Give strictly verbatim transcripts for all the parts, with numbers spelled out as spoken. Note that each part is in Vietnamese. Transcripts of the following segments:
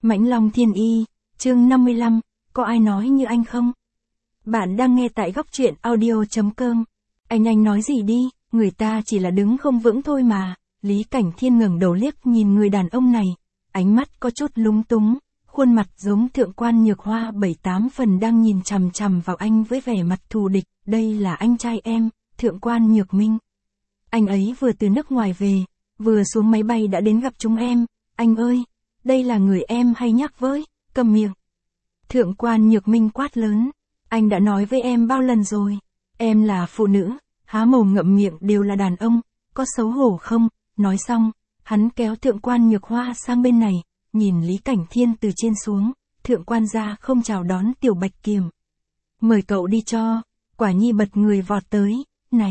Mãnh Long Thiên Y, chương năm mươi lăm, có ai nói như anh không? Bạn đang nghe tại góc truyện audio.com. Anh anh nói gì đi, người ta chỉ là đứng không vững thôi mà. Lý Cảnh Thiên ngẩng đầu liếc nhìn người đàn ông này, ánh mắt có chút lúng túng, khuôn mặt giống thượng quan Nhược Hoa bảy tám phần đang nhìn chằm chằm vào anh với vẻ mặt thù địch. Đây là anh trai em, thượng quan Nhược Minh. Anh ấy vừa từ nước ngoài về, vừa xuống máy bay đã đến gặp chúng em. Anh ơi, đây là người em hay nhắc với, cầm miệng. Thượng quan Nhược Minh quát lớn, anh đã nói với em bao lần rồi, em là phụ nữ, há mồm ngậm miệng đều là đàn ông, có xấu hổ không? Nói xong, hắn kéo thượng quan Nhược Hoa sang bên này, nhìn Lý Cảnh Thiên từ trên xuống, thượng quan gia không chào đón Tiểu Bạch Kiềm. Mời cậu đi cho, Quả Nhi bật người vọt tới, này,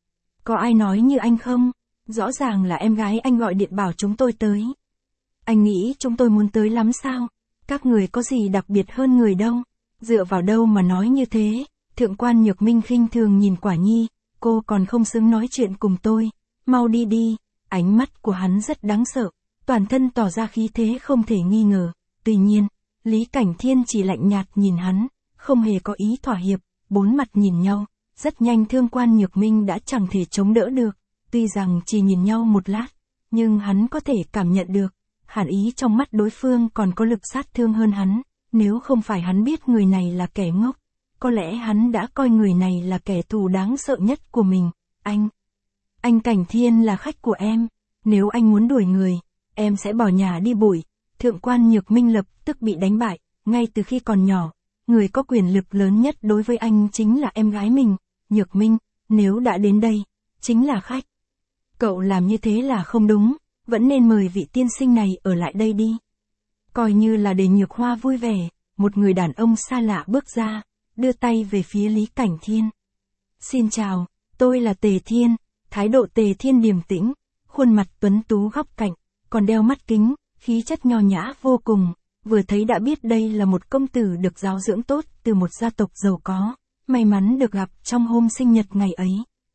có ai nói như anh không? Rõ ràng là em gái anh gọi điện bảo chúng tôi tới. Anh nghĩ chúng tôi muốn tới lắm sao? Các người có gì đặc biệt hơn người đâu? Dựa vào đâu mà nói như thế? Thượng quan Nhược Minh khinh thường nhìn Quả Nhi, cô còn không xứng nói chuyện cùng tôi. Mau đi đi. Ánh mắt của hắn rất đáng sợ, toàn thân tỏ ra khí thế không thể nghi ngờ. Tuy nhiên, Lý Cảnh Thiên chỉ lạnh nhạt nhìn hắn, không hề có ý thỏa hiệp. Bốn mặt nhìn nhau, rất nhanh Thượng quan Nhược Minh đã chẳng thể chống đỡ được. Tuy rằng chỉ nhìn nhau một lát, nhưng hắn có thể cảm nhận được, hàn ý trong mắt đối phương còn có lực sát thương hơn hắn. Nếu không phải hắn biết người này là kẻ ngốc, có lẽ hắn đã coi người này là kẻ thù đáng sợ nhất của mình. Anh, anh Cảnh Thiên là khách của em, nếu anh muốn đuổi người, em sẽ bỏ nhà đi bụi. Thượng quan Nhược Minh lập tức bị đánh bại, ngay từ khi còn nhỏ, người có quyền lực lớn nhất đối với anh chính là em gái mình. Nhược Minh, nếu đã đến đây, chính là khách. Cậu làm như thế là không đúng, vẫn nên mời vị tiên sinh này ở lại đây đi. Coi như là để Nhược Hoa vui vẻ, một người đàn ông xa lạ bước ra, đưa tay về phía Lý Cảnh Thiên. Xin chào, tôi là Tề Thiên. Thái độ Tề Thiên điềm tĩnh, khuôn mặt tuấn tú góc cạnh, còn đeo mắt kính, khí chất nho nhã vô cùng, vừa thấy đã biết đây là một công tử được giáo dưỡng tốt từ một gia tộc giàu có, may mắn được gặp trong hôm sinh nhật ngày ấy.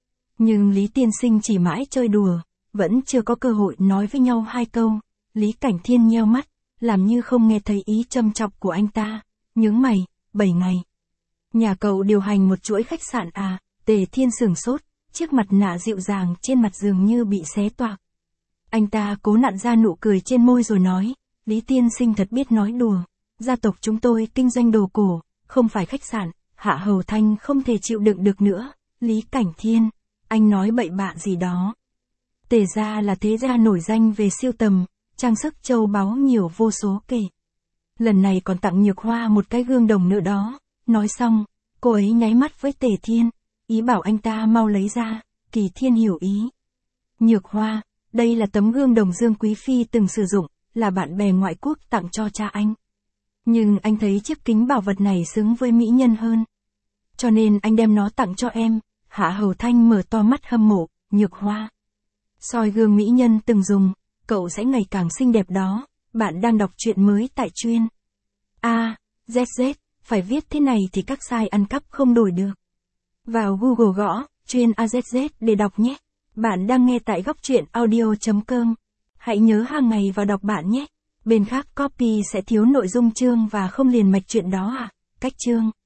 Nhưng Lý tiên sinh chỉ mãi chơi đùa, vẫn chưa có cơ hội nói với nhau hai câu. Lý Cảnh Thiên nheo mắt, làm như không nghe thấy ý châm chọc của anh ta, nhướng mày. Bảy ngày. Nhà cậu điều hành một chuỗi khách sạn à? Tề Thiên sửng sốt, chiếc mặt nạ dịu dàng trên mặt dường như bị xé toạc. Anh ta cố nặn ra nụ cười trên môi rồi nói, Lý tiên sinh thật biết nói đùa, gia tộc chúng tôi kinh doanh đồ cổ, không phải khách sạn. Hạ Hầu Thanh không thể chịu đựng được nữa. Lý Cảnh Thiên, anh nói bậy bạ gì đó. Tề gia là thế gia nổi danh về siêu tầm, trang sức châu báu nhiều vô số kể. Lần này còn tặng Nhược Hoa một cái gương đồng nữa đó. Nói xong, cô ấy nháy mắt với Tề Thiên, ý bảo anh ta mau lấy ra. Kỳ Thiên hiểu ý. Nhược Hoa, đây là tấm gương đồng Dương Quý Phi từng sử dụng, là bạn bè ngoại quốc tặng cho cha anh. Nhưng anh thấy chiếc kính bảo vật này xứng với mỹ nhân hơn, cho nên anh đem nó tặng cho em. Hạ Hầu Thanh mở to mắt hâm mộ. Nhược Hoa, soi gương mỹ nhân từng dùng, cậu sẽ ngày càng xinh đẹp đó. Bạn đang đọc truyện mới tại Chuyên A Z Z, phải viết thế này thì các site ăn cắp không đổi được. Vào Google gõ Chuyên A Z Z để đọc nhé. Bạn đang nghe tại góc truyện audio.com. Hãy nhớ hàng ngày vào đọc bạn nhé. Bên khác copy sẽ thiếu nội dung chương và không liền mạch chuyện đó à? Cách chương